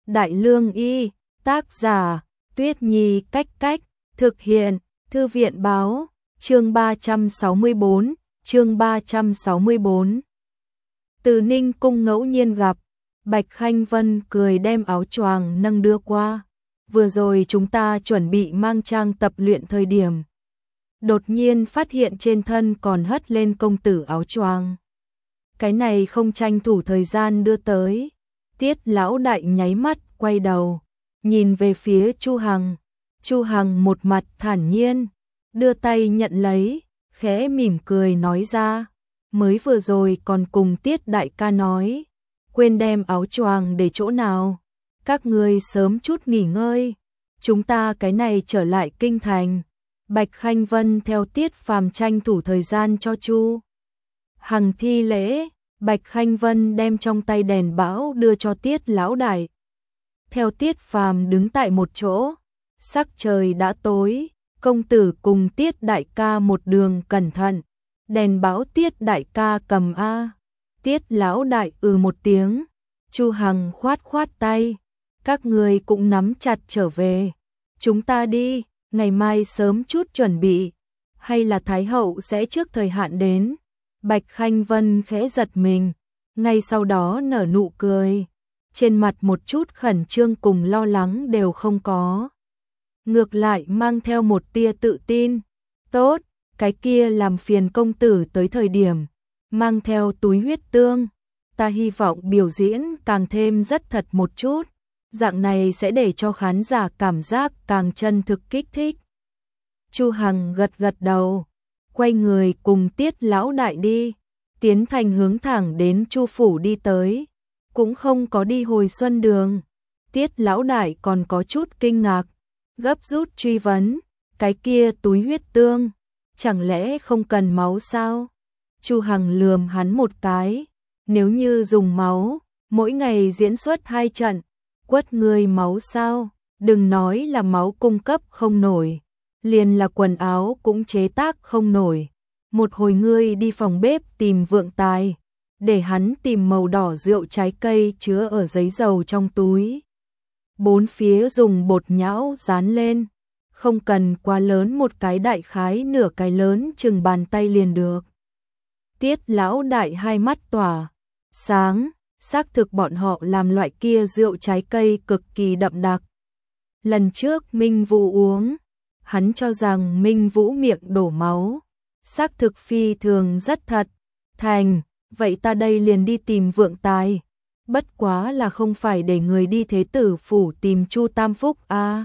Đại Lương Y, tác giả, Tuyết Nhi Cách Cách, thực hiện, Thư viện Báo, chương 364, chương 364. Từ Ninh Cung ngẫu nhiên gặp, Bạch Khanh Vân cười đem áo choàng nâng đưa qua. Vừa rồi chúng ta chuẩn bị mang trang tập luyện thời điểm. Đột nhiên phát hiện trên thân còn hất lên công tử áo choàng. Cái này không tranh thủ thời gian đưa tới. Tiết lão đại nháy mắt, quay đầu, nhìn về phía Chu Hằng. Chu Hằng một mặt thản nhiên, đưa tay nhận lấy, khẽ mỉm cười nói ra. Mới vừa rồi còn cùng Tiết đại ca nói, quên đem áo choàng để chỗ nào. Các ngươi sớm chút nghỉ ngơi, chúng ta cái này trở lại kinh thành. Bạch Khanh Vân theo Tiết Phàm tranh thủ thời gian cho Chu Hằng thi lễ. Bạch Khanh Vân đem trong tay đèn bão đưa cho Tiết lão đại. Theo Tiết Phàm đứng tại một chỗ, sắc trời đã tối, công tử cùng Tiết đại ca một đường cẩn thận. Đèn bão Tiết đại ca cầm a. Tiết lão đại một tiếng. Chu Hằng khoát khoát tay, các người cũng nắm chặt trở về. Chúng ta đi, ngày mai sớm chút chuẩn bị, hay là Thái hậu sẽ trước thời hạn đến. Bạch Khanh Vân khẽ giật mình, ngay sau đó nở nụ cười, trên mặt một chút khẩn trương cùng lo lắng đều không có. Ngược lại mang theo một tia tự tin. Tốt, cái kia làm phiền công tử tới thời điểm mang theo túi huyết tương, ta hy vọng biểu diễn càng thêm rất thật một chút, dạng này sẽ để cho khán giả cảm giác càng chân thực kích thích. Chu Hằng gật gật đầu, quay người cùng Tiết lão đại đi, tiến thành hướng thẳng đến Chu phủ đi tới, cũng không có đi hồi Xuân Đường. Tiết lão đại còn có chút kinh ngạc, gấp rút truy vấn, cái kia túi huyết tương, chẳng lẽ không cần máu sao? Chu Hằng lườm hắn một cái, nếu như dùng máu, mỗi ngày diễn xuất 2 trận, quất người máu sao? Đừng nói là máu cung cấp không nổi, liền là quần áo cũng chế tác không nổi. Một hồi ngươi đi phòng bếp tìm Vượng Tài, để hắn tìm màu đỏ rượu trái cây chứa ở giấy dầu trong túi. 4 phía dùng bột nhão dán lên, không cần quá lớn, một cái đại khái nửa cái lớn chừng bàn tay liền được. Tiết lão đại hai mắt tỏa sáng, xác thực bọn họ làm loại kia rượu trái cây cực kỳ đậm đặc. Lần trước Minh Vũ uống, hắn cho rằng Minh Vũ miệng đổ máu, xác thực phi thường rất thật. Thành, vậy ta đây liền đi tìm Vượng Tài, bất quá là không phải để người đi Thế tử phủ tìm Chu Tam Phúc a.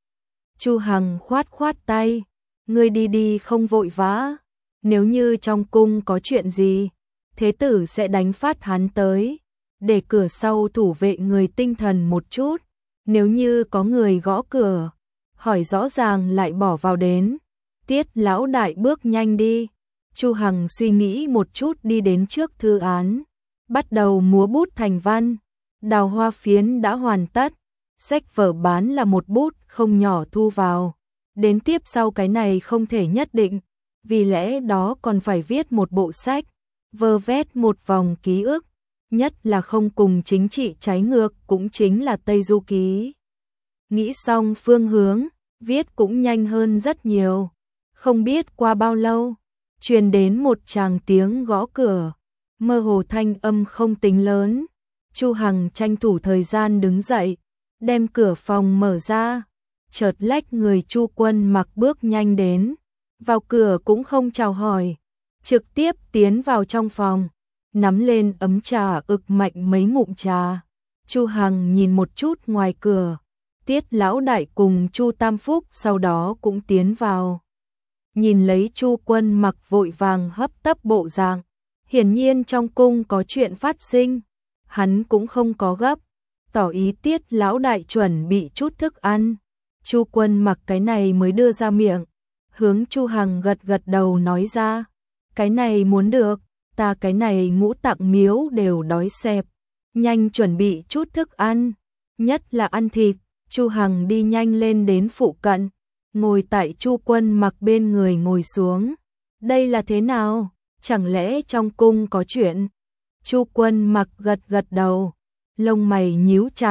Chu Hằng khoát khoát tay, ngươi đi đi không vội vã, nếu như trong cung có chuyện gì, Thế tử sẽ đánh phát hắn tới, để cửa sau thủ vệ người tinh thần một chút, nếu như có người gõ cửa, hỏi rõ ràng lại bỏ vào đến. Tiết lão đại bước nhanh đi. Chu Hằng suy nghĩ một chút đi đến trước thư án, bắt đầu múa bút thành văn. Đào hoa phiến đã hoàn tất, sách vở bán là một bút không nhỏ thu vào. Đến tiếp sau cái này không thể nhất định, vì lẽ đó còn phải viết một bộ sách, vơ vét một vòng ký ức, nhất là không cùng chính trị trái ngược cũng chính là Tây Du Ký. Nghĩ xong phương hướng, viết cũng nhanh hơn rất nhiều. Không biết qua bao lâu, truyền đến một tràng tiếng gõ cửa, mơ hồ thanh âm không tính lớn. Chu Hằng tranh thủ thời gian đứng dậy, đem cửa phòng mở ra, chợt lách người Chu Quân Mặc bước nhanh đến, vào cửa cũng không chào hỏi, trực tiếp tiến vào trong phòng, nắm lên ấm trà ực mạnh mấy ngụm trà. Chu Hằng nhìn một chút ngoài cửa, Tiết lão đại cùng Chu Tam Phúc sau đó cũng tiến vào. Nhìn lấy Chu Quân Mặc vội vàng hấp tấp bộ dạng, hiển nhiên trong cung có chuyện phát sinh, hắn cũng không có gấp, tỏ ý Tiết lão đại chuẩn bị chút thức ăn. Chu Quân Mặc cái này mới đưa ra miệng, hướng Chu Hằng gật gật đầu nói ra, cái này muốn được, ta cái này ngũ tạng miếu đều đói xẹp, nhanh chuẩn bị chút thức ăn, nhất là ăn thịt. Chu Hằng đi nhanh lên đến phụ cận, ngồi tại Chu Quân Mặc bên người ngồi xuống. Đây là thế nào? Chẳng lẽ trong cung có chuyện? Chu Quân Mặc gật gật đầu, lông mày nhíu chặt,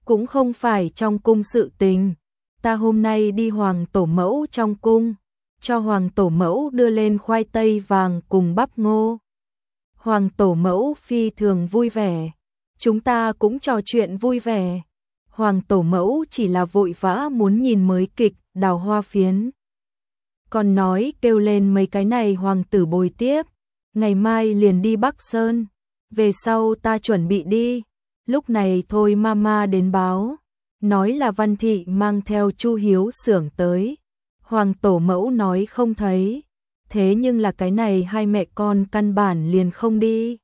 cũng không phải trong cung sự tình. Ta hôm nay đi Hoàng tổ mẫu trong cung, cho Hoàng tổ mẫu đưa lên khoai tây vàng cùng bắp ngô. Hoàng tổ mẫu phi thường vui vẻ, chúng ta cũng trò chuyện vui vẻ. Hoàng tổ mẫu chỉ là vội vã muốn nhìn mới kịch Đào Hoa Phiến. Còn nói kêu lên mấy cái này hoàng tử bồi tiếp, ngày mai liền đi Bắc Sơn, về sau ta chuẩn bị đi. Lúc này thôi mama đến báo, nói là Văn Thị mang theo Chu Hiếu Xưởng tới. Hoàng tổ mẫu nói không thấy, thế nhưng là cái này hai mẹ con căn bản liền không đi.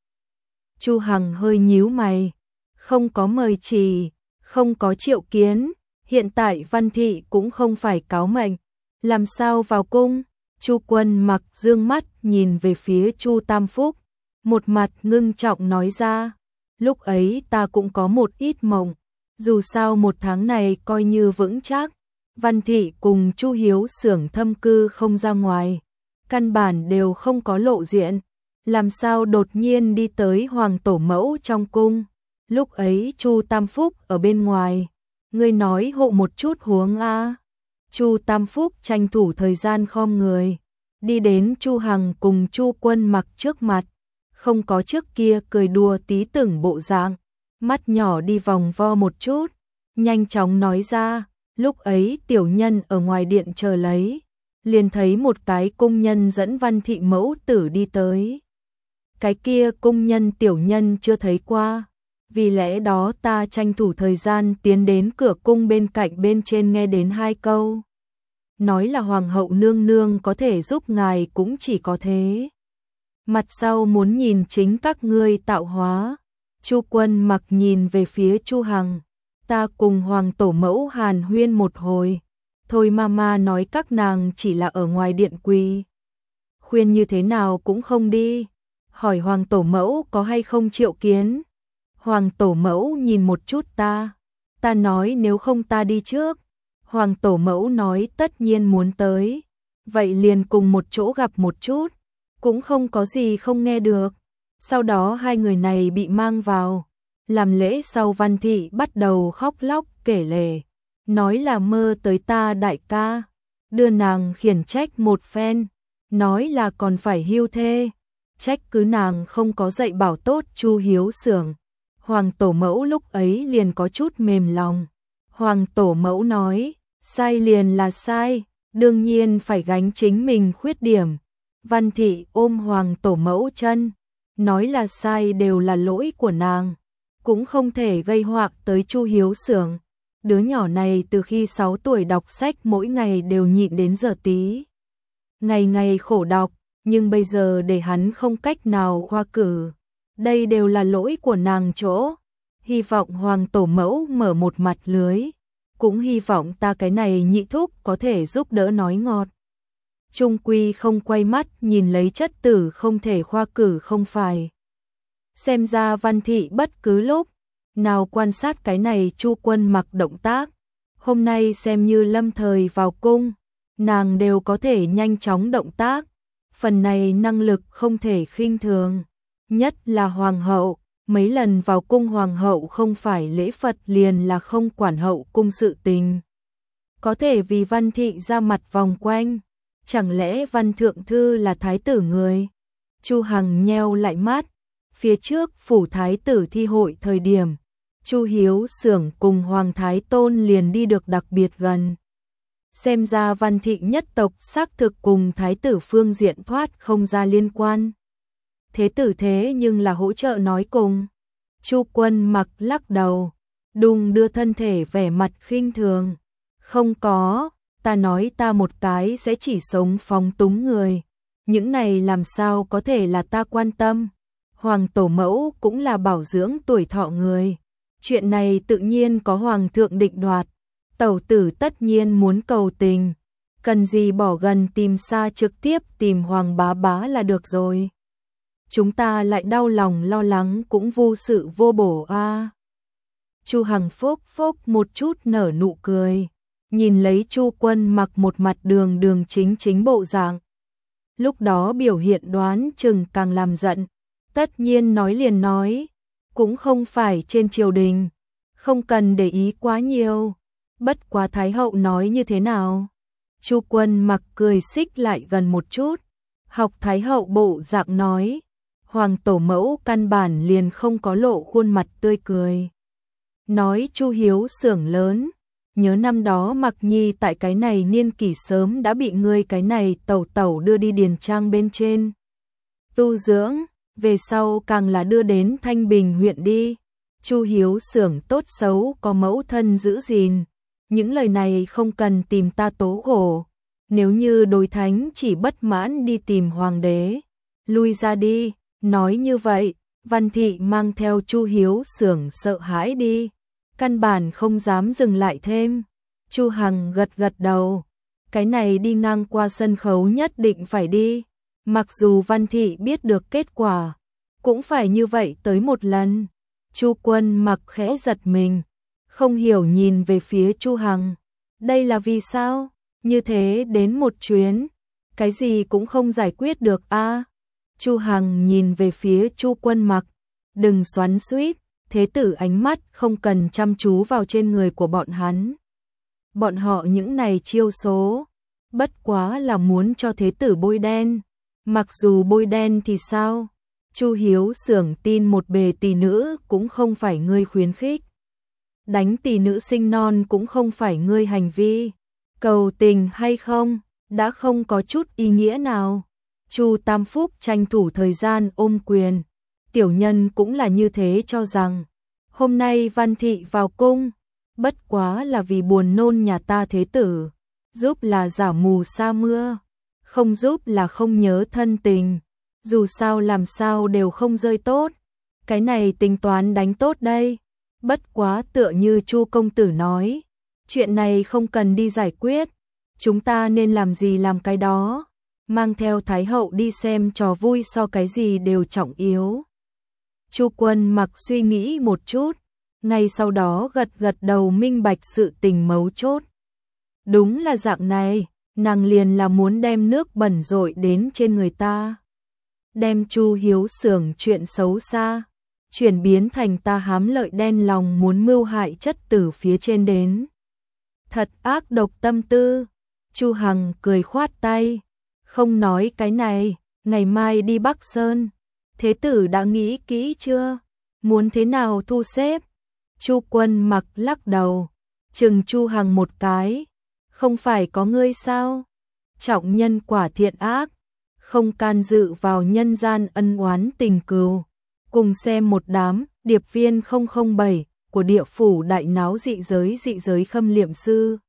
Chu Hằng hơi nhíu mày, không có mời chỉ, không có triệu kiến, hiện tại Văn Thị cũng không phải cáo mệnh, làm sao vào cung? Chu Quân Mặc dương mắt nhìn về phía Chu Tam Phúc, một mặt ngưng trọng nói ra, lúc ấy ta cũng có một ít mộng, dù sao một tháng này coi như vững chắc, Văn Thị cùng Chu Hiếu Xưởng thâm cư không ra ngoài, căn bản đều không có lộ diện, làm sao đột nhiên đi tới Hoàng tổ mẫu trong cung. Lúc ấy Chu Tam Phúc ở bên ngoài, ngươi nói hộ một chút huống a. Chu Tam Phúc tranh thủ thời gian khom người, đi đến Chu Hằng cùng Chu Quân Mặc trước mặt, không có trước kia cười đùa tí tưởng bộ dạng, mắt nhỏ đi vòng vo một chút, nhanh chóng nói ra, lúc ấy tiểu nhân ở ngoài điện chờ lấy, liền thấy một cái cung nhân dẫn Văn Thị mẫu tử đi tới. Cái kia cung nhân tiểu nhân chưa thấy qua, vì lẽ đó ta tranh thủ thời gian tiến đến cửa cung bên cạnh bên trên nghe đến hai câu. Nói là hoàng hậu nương nương có thể giúp ngài cũng chỉ có thế. Mặt sau muốn nhìn chính các ngươi tạo hóa. Chu Quân Mặc nhìn về phía Chu Hằng, ta cùng Hoàng tổ mẫu hàn huyên một hồi, thôi mama nói các nàng chỉ là ở ngoài điện quỳ, khuyên như thế nào cũng không đi, hỏi Hoàng tổ mẫu có hay không triệu kiến. Hoàng tổ mẫu nhìn một chút ta nói nếu không ta đi trước. Hoàng tổ mẫu nói tất nhiên muốn tới, vậy liền cùng một chỗ gặp một chút, cũng không có gì không nghe được. Sau đó hai người này bị mang vào, làm lễ sau Văn Thị bắt đầu khóc lóc kể lể, nói là mơ tới ta đại ca, đưa nàng khiển trách một phen, nói là còn phải hưu thê, trách cứ nàng không có dạy bảo tốt Chu Hiếu Xưởng. Hoàng tổ mẫu lúc ấy liền có chút mềm lòng. Hoàng tổ mẫu nói, sai liền là sai, đương nhiên phải gánh chính mình khuyết điểm. Văn Thị ôm Hoàng tổ mẫu chân, nói là sai đều là lỗi của nàng, cũng không thể gây họa tới Chu Hiếu Xưởng. Đứa nhỏ này từ khi 6 tuổi đọc sách mỗi ngày đều nhịn đến giờ tí. Ngày ngày khổ đọc, nhưng bây giờ để hắn không cách nào khoa cử. Đây đều là lỗi của nàng chỗ. Hy vọng Hoàng tổ mẫu mở một mặt lưới. Cũng hy vọng ta cái này nhị thúc có thể giúp đỡ nói ngọt. Trung quy không quay mắt nhìn lấy chất tử không thể khoa cử không phải. Xem ra Văn Thị bất cứ lúc nào quan sát cái này Chu Quân Mặc động tác. Hôm nay xem như lâm thời vào cung, nàng đều có thể nhanh chóng động tác. Phần này năng lực không thể khinh thường. Nhất là hoàng hậu, mấy lần vào cung hoàng hậu không phải lễ Phật liền là không quản hậu cung sự tình. Có thể vì Văn Thị ra mặt vòng quanh, chẳng lẽ Văn Thượng Thư là thái tử người? Chu Hằng nheo lại mắt, phía trước phủ thái tử thi hội thời điểm, Chu Hiếu Xưởng cùng Hoàng Thái Tôn liền đi được đặc biệt gần. Xem ra Văn Thị nhất tộc xác thực cùng thái tử phương diện thoát không ra liên quan. Thế tử thế nhưng là hỗ trợ nói cùng. Chu Quân Mặc lắc đầu, đùng đưa thân thể vẻ mặt khinh thường. Không có, ta nói ta một cái sẽ chỉ sống phóng túng người. Những này làm sao có thể là ta quan tâm. Hoàng tổ mẫu cũng là bảo dưỡng tuổi thọ người. Chuyện này tự nhiên có hoàng thượng định đoạt. Tẩu tử tất nhiên muốn cầu tình. Cần gì bỏ gần tìm xa trực tiếp tìm Hoàng bá bá là được rồi. Chúng ta lại đau lòng lo lắng cũng vô sự vô bổ a. Chu Hằng phốc phốc một chút nở nụ cười, nhìn lấy Chu Quân Mặc một mặt đường đường chính chính bộ dạng. Lúc đó biểu hiện đoán chừng càng làm giận, tất nhiên nói liền nói, cũng không phải trên triều đình, không cần để ý quá nhiều. Bất quá Thái hậu nói như thế nào? Chu Quân Mặc cười xích lại gần một chút, học Thái hậu bộ dạng nói, Hoàng tổ mẫu căn bản liền không có lộ khuôn mặt tươi cười. Nói Chu Hiếu xưởng lớn, nhớ năm đó Mặc Nhi tại cái này niên kỷ sớm đã bị ngươi cái này tẩu tẩu đưa đi điền trang bên trên tu dưỡng, về sau càng là đưa đến Thanh Bình huyện đi. Chu Hiếu xưởng tốt xấu có mẫu thân giữ gìn, những lời này không cần tìm ta tố khổ. Nếu như đối thánh chỉ bất mãn đi tìm hoàng đế, lui ra đi. Nói như vậy, Văn Thị mang theo Chu Hiếu xưởng sợ hãi đi, căn bản không dám dừng lại thêm. Chu Hằng gật gật đầu, cái này đi ngang qua sân khấu nhất định phải đi, mặc dù Văn Thị biết được kết quả, cũng phải như vậy tới một lần. Chu Quân Mặc khẽ giật mình, không hiểu nhìn về phía Chu Hằng, đây là vì sao? Như thế đến một chuyến, cái gì cũng không giải quyết được a. Chu Hằng nhìn về phía Chu Quân Mặc, đừng xoắn xuýt, thế tử ánh mắt không cần chăm chú vào trên người của bọn hắn. Bọn họ những này chiêu số, bất quá là muốn cho thế tử bôi đen, mặc dù bôi đen thì sao? Chu Hiếu xưởng tin một bề tỷ nữ cũng không phải ngươi khuyến khích. Đánh tỷ nữ sinh non cũng không phải ngươi hành vi. Cầu tình hay không, đã không có chút ý nghĩa nào. Chu Tam Phúc tranh thủ thời gian ôm quyền. Tiểu nhân cũng là như thế cho rằng. Hôm nay Văn Thị vào cung, bất quá là vì buồn nôn nhà ta thế tử. Giúp là giả mù sa mưa, không giúp là không nhớ thân tình. Dù sao làm sao đều không rơi tốt. Cái này tính toán đánh tốt đây. Bất quá tựa như Chu công tử nói, chuyện này không cần đi giải quyết, chúng ta nên làm gì làm cái đó, mang theo Thái hậu đi xem trò vui so cái gì đều trọng yếu. Chu Quân Mặc suy nghĩ một chút, ngay sau đó gật gật đầu minh bạch sự tình mấu chốt. Đúng là dạng này, nàng liền là muốn đem nước bẩn rội đến trên người ta. Đem Chu Hiếu xưởng chuyện xấu xa chuyển biến thành ta hám lợi đen lòng muốn mưu hại chất tử phía trên đến. Thật ác độc tâm tư. Chu Hằng cười khoát tay, không nói cái này, ngày mai đi Bắc Sơn. Thế tử đã nghĩ kỹ chưa? Muốn thế nào thu xếp? Chu Quân Mặc lắc đầu, chừng Chu Hằng một cái, không phải có ngươi sao? Trọng nhân quả thiện ác, không can dự vào nhân gian ân oán tình cừu. Cùng xem một đám điệp viên 007 của địa phủ đại náo dị giới khâm liệm sư.